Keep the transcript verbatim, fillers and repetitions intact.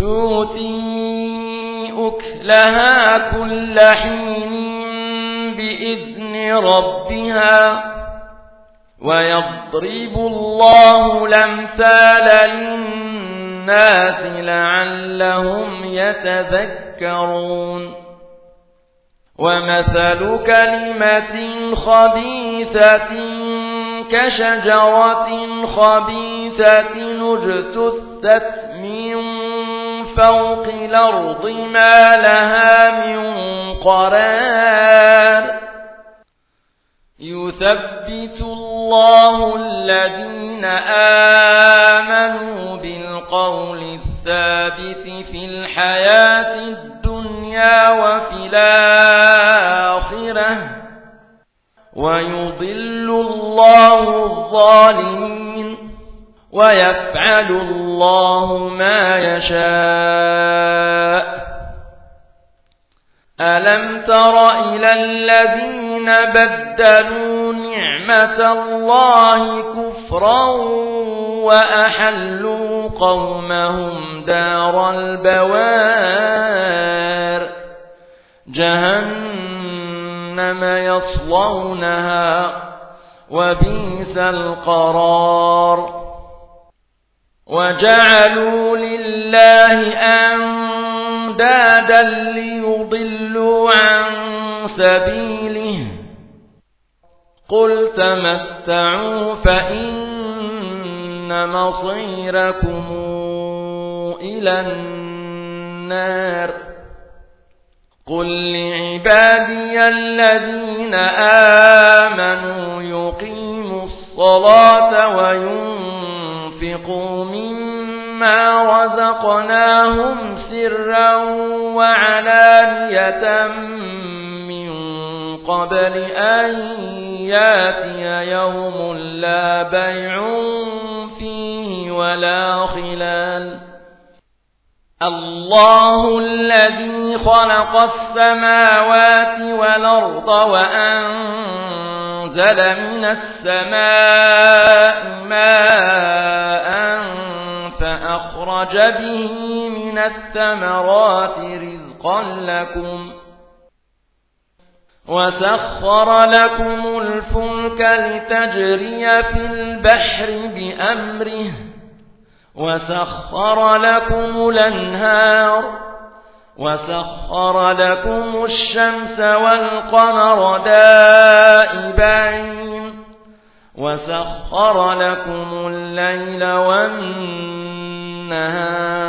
تؤتي أكلها كل حين بإذن ربها ويضرب الله الأمثال للناس لعلهم يتذكرون ومثل كلمة خبيثة كشجرة خبيثة اجتثت من فوق الأرض ما لها من قرار يثبت الله الذين آمنوا بالقول الثابت في الحياة الدنيا وفي الآخرة ويضل الله الظالمين ويفعل الله ما يشاء ألم تر إلى الذين بدلوا نعمة الله كفرا وأحلوا قومهم دار البوار جهنم يصلونها وبئس القرار وجعلوا لله أندادا ليضلوا عن سبيله قل تمتعوا فإن مصيركم إلى النار قل لعبادي الذين آمنوا يقيموا الصلاة وينفقوا مما رزقناهم سرا وعلانية من قبل أن ياتي يوم لا بيع فيه ولا خلال الله الذي خلق السماوات والأرض وأنزل من السماء ماء فأخرج به من الثمرات رزقا لكم وسخر لكم الفلك لتجري في البحر بأمره وسخر لكم الأنهار وسخر لكم الشمس والقمر دائبين وسخر لكم الليل والنهار